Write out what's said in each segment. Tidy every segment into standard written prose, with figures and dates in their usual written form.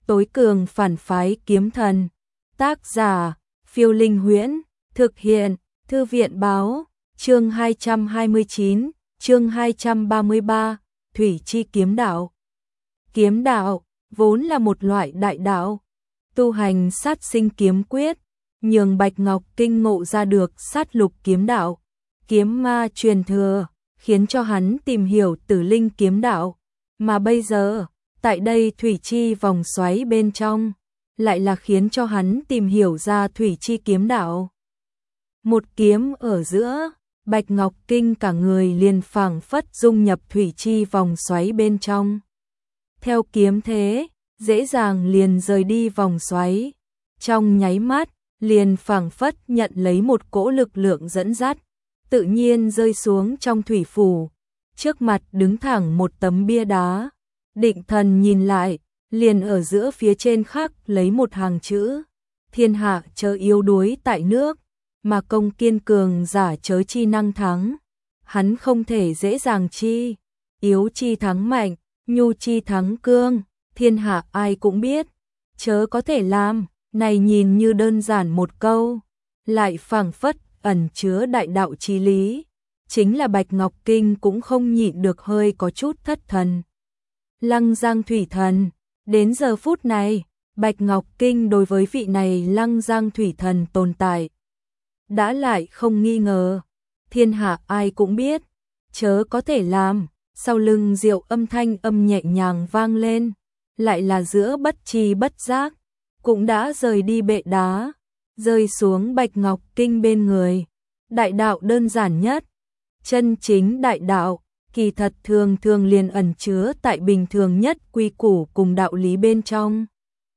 tối cường phản phái kiếm thần. Tác giả, Phiêu Linh Huyễn, thực hiện, Thư viện báo, chương 229, chương 233, Thủy Chi kiếm đạo. Kiếm đạo, vốn là một loại đại đạo, tu hành sát sinh kiếm quyết, nhường Bạch Ngọc Kinh ngộ ra được sát lục kiếm đạo, kiếm ma truyền thừa, khiến cho hắn tìm hiểu Tử Linh kiếm đạo, mà bây giờ, tại đây Thủy Chi vòng xoáy bên trong, lại là khiến cho hắn tìm hiểu ra Thủy Chi kiếm đạo. Một kiếm ở giữa, Bạch Ngọc Kinh cả người liền phảng phất dung nhập Thủy Chi vòng xoáy bên trong. Theo kiếm thế, dễ dàng liền rời đi vòng xoáy, trong nháy mắt, liền phảng phất nhận lấy một cỗ lực lượng dẫn dắt, tự nhiên rơi xuống trong thủy phủ. Trước mặt đứng thẳng một tấm bia đá, định thần nhìn lại, liền ở giữa phía trên khắc lấy một hàng chữ: thiên hạ chớ yếu đuối tại nước, mà công kiên cường giả chớ chi năng thắng. Hắn không thể dễ dàng chi, yếu chi thắng mạnh, nhu chi thắng cương, thiên hạ ai cũng biết, chớ có thể làm. Này nhìn như đơn giản một câu, lại phảng phất ẩn chứa đại đạo chí lý, chính là Bạch Ngọc Kinh cũng không nhịn được hơi có chút thất thần. Lăng Giang Thủy Thần, đến giờ phút này, Bạch Ngọc Kinh đối với vị này Lăng Giang Thủy Thần tồn tại đã lại không nghi ngờ, thiên hạ ai cũng biết, chớ có thể làm. Sau lưng Diệu âm thanh âm nhẹ nhàng vang lên, lại là giữa bất tri bất giác, cũng đã rời đi bệ đá, rơi xuống Bạch Ngọc Kinh bên người. Đại đạo đơn giản nhất, chân chính đại đạo, kỳ thật thường thường liền ẩn chứa tại bình thường nhất quy củ cùng đạo lý bên trong.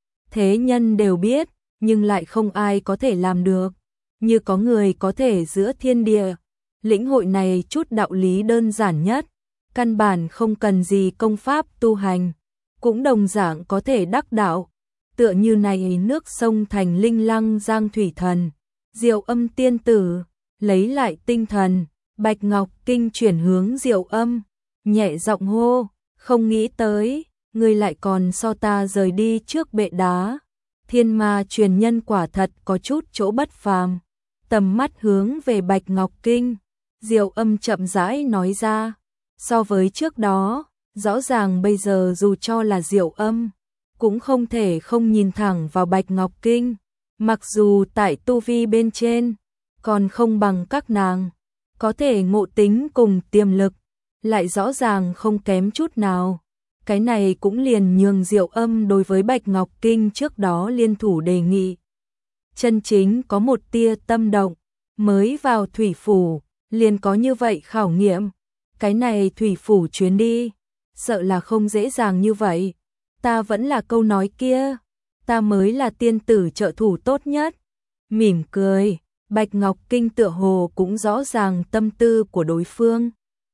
Thế nhân đều biết, nhưng lại không ai có thể làm được, như có người có thể giữa thiên địa, lĩnh hội này chút đạo lý đơn giản nhất, căn bản không cần gì công pháp tu hành, cũng đồng dạng có thể đắc đạo. Tựa như này nước sông thành linh Lăng Giang Thủy Thần, Diệu âm tiên tử, lấy lại tinh thần, Bạch Ngọc Kinh chuyển hướng Diệu âm, nhẹ giọng hô: không nghĩ tới, ngươi lại còn so ta rời đi trước bệ đá. Thiên ma truyền nhân quả thật có chút chỗ bất phàm. Tầm mắt hướng về Bạch Ngọc Kinh, Diệu âm chậm rãi nói ra, so với trước đó, rõ ràng bây giờ dù cho là Diệu âm, cũng không thể không nhìn thẳng vào Bạch Ngọc Kinh, mặc dù tại tu vi bên trên, còn không bằng các nàng, có thể ngộ tính cùng tiềm lực, lại rõ ràng không kém chút nào. Cái này cũng liền nhường Diệu âm đối với Bạch Ngọc Kinh trước đó liên thủ đề nghị. Chân chính có một tia tâm động, mới vào thủy phủ, liền có như vậy khảo nghiệm. Cái này thủy phủ chuyến đi, sợ là không dễ dàng như vậy. Ta vẫn là câu nói kia, ta mới là tiên tử trợ thủ tốt nhất. Mỉm cười, Bạch Ngọc Kinh tựa hồ cũng rõ ràng tâm tư của đối phương.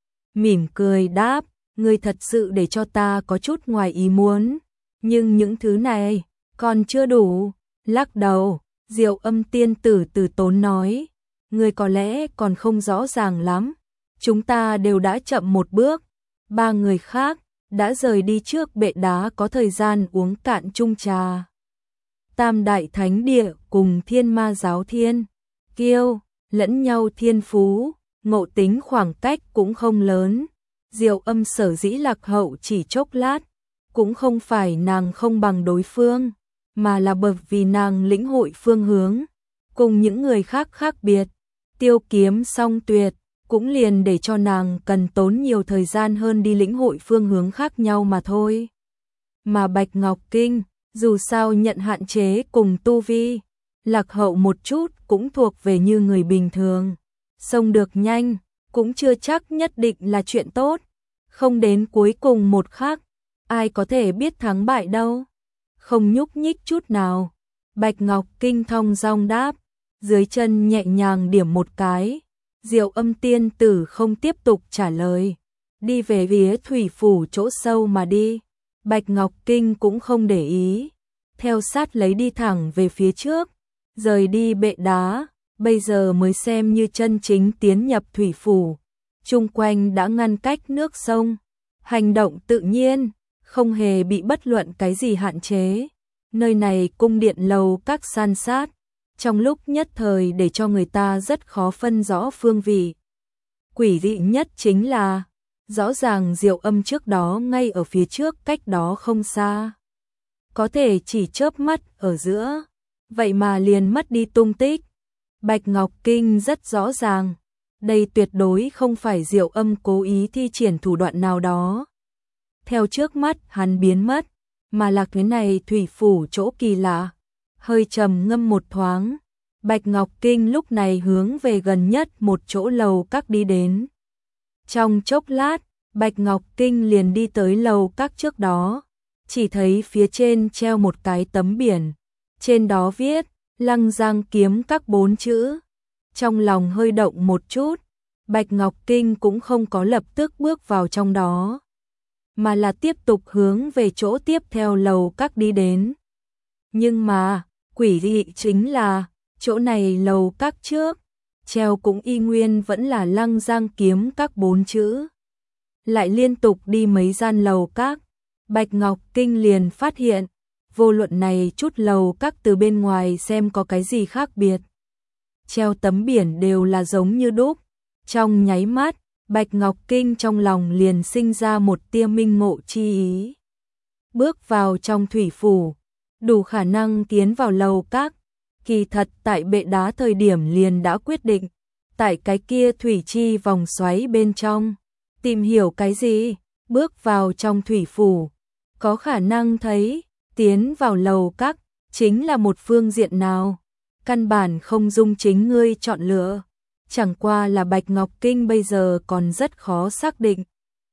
Mỉm cười đáp, ngươi thật sự để cho ta có chút ngoài ý muốn, nhưng những thứ này còn chưa đủ. Lắc đầu, Diệu âm tiên tử từ tốn nói, ngươi có lẽ còn không rõ ràng lắm, chúng ta đều đã chậm một bước, ba người khác đã rời đi trước bệ đá có thời gian uống cạn chung trà. Tam đại thánh địa cùng thiên ma giáo thiên kiêu, lẫn nhau thiên phú, ngộ tính khoảng cách cũng không lớn. Diệu âm sở dĩ lạc hậu chỉ chốc lát, cũng không phải nàng không bằng đối phương, mà là bởi vì nàng lĩnh hội phương hướng, cùng những người khác khác biệt. Tiêu kiếm song tuyệt, cũng liền để cho nàng cần tốn nhiều thời gian hơn đi lĩnh hội phương hướng khác nhau mà thôi. Mà Bạch Ngọc Kinh, dù sao nhận hạn chế cùng tu vi, lạc hậu một chút cũng thuộc về như người bình thường. Xông được nhanh, cũng chưa chắc nhất định là chuyện tốt. Không đến cuối cùng một khắc, ai có thể biết thắng bại đâu. Không nhúc nhích chút nào. Bạch Ngọc Kinh thong dong đáp, dưới chân nhẹ nhàng điểm một cái. Diệu âm tiên tử không tiếp tục trả lời, đi về phía thủy phủ chỗ sâu mà đi. Bạch Ngọc Kinh cũng không để ý, theo sát lấy đi thẳng về phía trước, rời đi bệ đá, bây giờ mới xem như chân chính tiến nhập thủy phủ. Chung quanh đã ngăn cách nước sông, hành động tự nhiên, không hề bị bất luận cái gì hạn chế. Nơi này cung điện lầu các san sát, trong lúc nhất thời để cho người ta rất khó phân rõ phương vị. Quỷ dị nhất chính là, rõ ràng Diệu Âm trước đó ngay ở phía trước cách đó không xa. Có thể chỉ chớp mắt ở giữa, vậy mà liền mất đi tung tích. Bạch Ngọc Kinh rất rõ ràng, đây tuyệt đối không phải Diệu Âm cố ý thi triển thủ đoạn nào đó. Theo trước mắt hắn biến mất, mà là cái này thủy phủ chỗ kỳ lạ. Hơi trầm ngâm một thoáng, Bạch Ngọc Kinh lúc này hướng về gần nhất một chỗ lầu các đi đến. Trong chốc lát, Bạch Ngọc Kinh liền đi tới lầu các trước đó, chỉ thấy phía trên treo một cái tấm biển, trên đó viết Lăng Giang kiếm các 4 chữ. Trong lòng hơi động một chút, Bạch Ngọc Kinh cũng không có lập tức bước vào trong đó, mà là tiếp tục hướng về chỗ tiếp theo lầu các đi đến. Nhưng mà, quỷ dị chính là, chỗ này lầu các trước, treo cũng y nguyên vẫn là Lăng Giang kiếm các 4 chữ. Lại liên tục đi mấy gian lầu các, Bạch Ngọc Kinh liền phát hiện, vô luận này chút lầu các từ bên ngoài xem có cái gì khác biệt. Treo tấm biển đều là giống như đúc. Trong nháy mắt, Bạch Ngọc Kinh trong lòng liền sinh ra một tia minh ngộ chi ý. Bước vào trong thủy phủ, đủ khả năng tiến vào lầu các. Kỳ thật tại bệ đá thời điểm liền đã quyết định, tại cái kia thủy chi vòng xoáy bên trong, tìm hiểu cái gì, bước vào trong thủy phủ, có khả năng thấy, tiến vào lầu các, chính là một phương diện nào, căn bản không dung chính ngươi chọn lựa. Chẳng qua là Bạch Ngọc Kinh bây giờ còn rất khó xác định.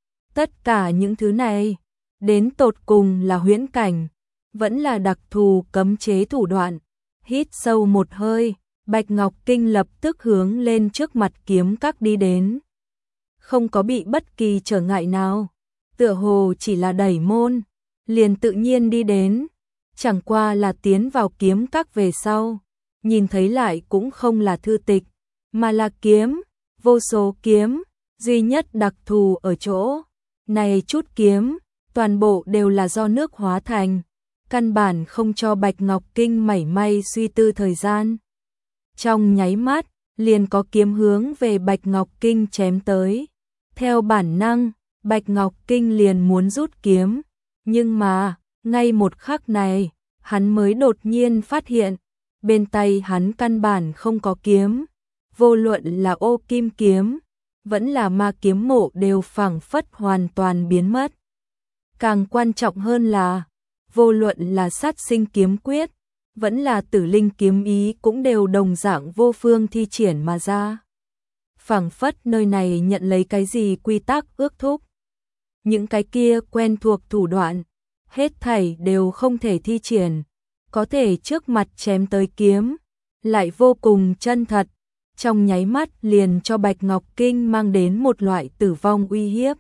Tất cả những thứ này, đến tột cùng là huyễn cảnh, vẫn là đặc thù cấm chế thủ đoạn. Hít sâu một hơi, Bạch Ngọc Kinh lập tức hướng lên trước mặt kiếm các đi đến. Không có bị bất kỳ trở ngại nào, tựa hồ chỉ là đẩy môn, liền tự nhiên đi đến. Chẳng qua là tiến vào kiếm các về sau, nhìn thấy lại cũng không là thư tịch, mà là kiếm, vô số kiếm, duy nhất đặc thù ở chỗ. Này chút kiếm, toàn bộ đều là do nước hóa thành, căn bản không cho Bạch Ngọc Kinh mảy may suy tư thời gian. Trong nháy mắt, liền có kiếm hướng về Bạch Ngọc Kinh chém tới. Theo bản năng, Bạch Ngọc Kinh liền muốn rút kiếm, nhưng mà, ngay một khắc này, hắn mới đột nhiên phát hiện, bên tay hắn căn bản không có kiếm. Vô luận là ô kim kiếm, vẫn là ma kiếm mộ đều phảng phất hoàn toàn biến mất. Càng quan trọng hơn là, vô luận là sát sinh kiếm quyết, vẫn là tử linh kiếm ý cũng đều đồng dạng vô phương thi triển mà ra. Phảng phất nơi này nhận lấy cái gì quy tắc ước thúc. Những cái kia quen thuộc thủ đoạn, hết thảy đều không thể thi triển, có thể trước mặt chém tới kiếm, lại vô cùng chân thật. Trong nháy mắt liền cho Bạch Ngọc Kinh mang đến một loại tử vong uy hiếp.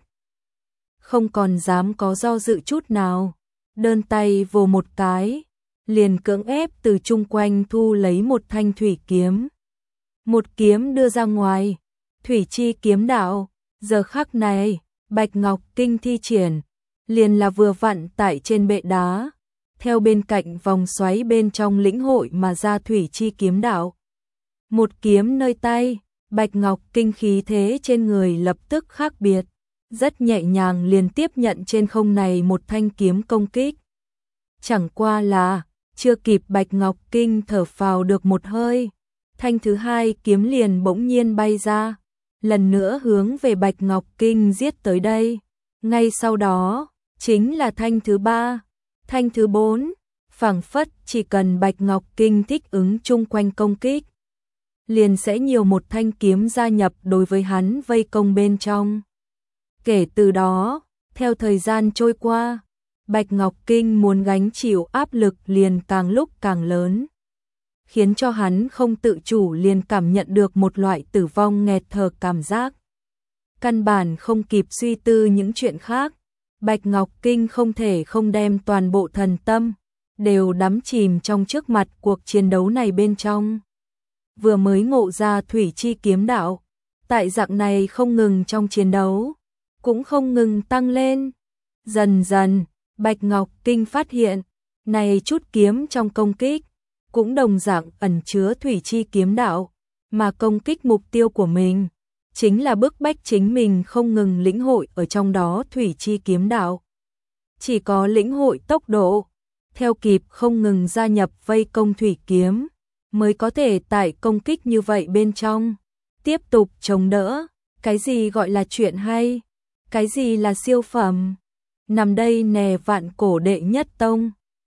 Không còn dám có do dự chút nào, đơn tay vồ một cái, liền cưỡng ép từ chung quanh thu lấy một thanh thủy kiếm. Một kiếm đưa ra ngoài, thủy chi kiếm đạo, giờ khắc này, Bạch Ngọc Kinh thi triển, liền là vừa vặn tại trên bệ đá, theo bên cạnh vòng xoáy bên trong lĩnh hội mà ra thủy chi kiếm đạo. Một kiếm nơi tay, Bạch Ngọc Kinh khí thế trên người lập tức khác biệt, rất nhẹ nhàng liền tiếp nhận trên không này một thanh kiếm công kích. Chẳng qua là, chưa kịp Bạch Ngọc Kinh thở phào được một hơi, thanh thứ hai kiếm liền bỗng nhiên bay ra, lần nữa hướng về Bạch Ngọc Kinh giết tới đây. Ngay sau đó, chính là thanh thứ ba, thanh thứ bốn, phảng phất chỉ cần Bạch Ngọc Kinh thích ứng chung quanh công kích, liền sẽ nhiều một thanh kiếm gia nhập đối với hắn vây công bên trong. Kể từ đó, theo thời gian trôi qua, Bạch Ngọc Kinh muốn gánh chịu áp lực liền càng lúc càng lớn, khiến cho hắn không tự chủ liền cảm nhận được một loại tử vong nghẹt thở cảm giác. Căn bản không kịp suy tư những chuyện khác, Bạch Ngọc Kinh không thể không đem toàn bộ thần tâm, đều đắm chìm trong trước mặt cuộc chiến đấu này bên trong. Vừa mới ngộ ra thủy chi kiếm đạo, tại dạng này không ngừng trong chiến đấu, cũng không ngừng tăng lên. Dần dần, Bạch Ngọc Kinh phát hiện, Này chút kiếm trong công kích, cũng đồng dạng ẩn chứa thủy chi kiếm đạo, mà công kích mục tiêu của mình, chính là bức bách chính mình không ngừng lĩnh hội ở trong đó thủy chi kiếm đạo. Chỉ có lĩnh hội tốc độ, theo kịp không ngừng gia nhập vây công thủy kiếm, mới có thể tại công kích như vậy bên trong, tiếp tục chống đỡ. Cái gì gọi là chuyện hay? Cái gì là siêu phẩm? Nằm đây nè vạn cổ đệ nhất tông.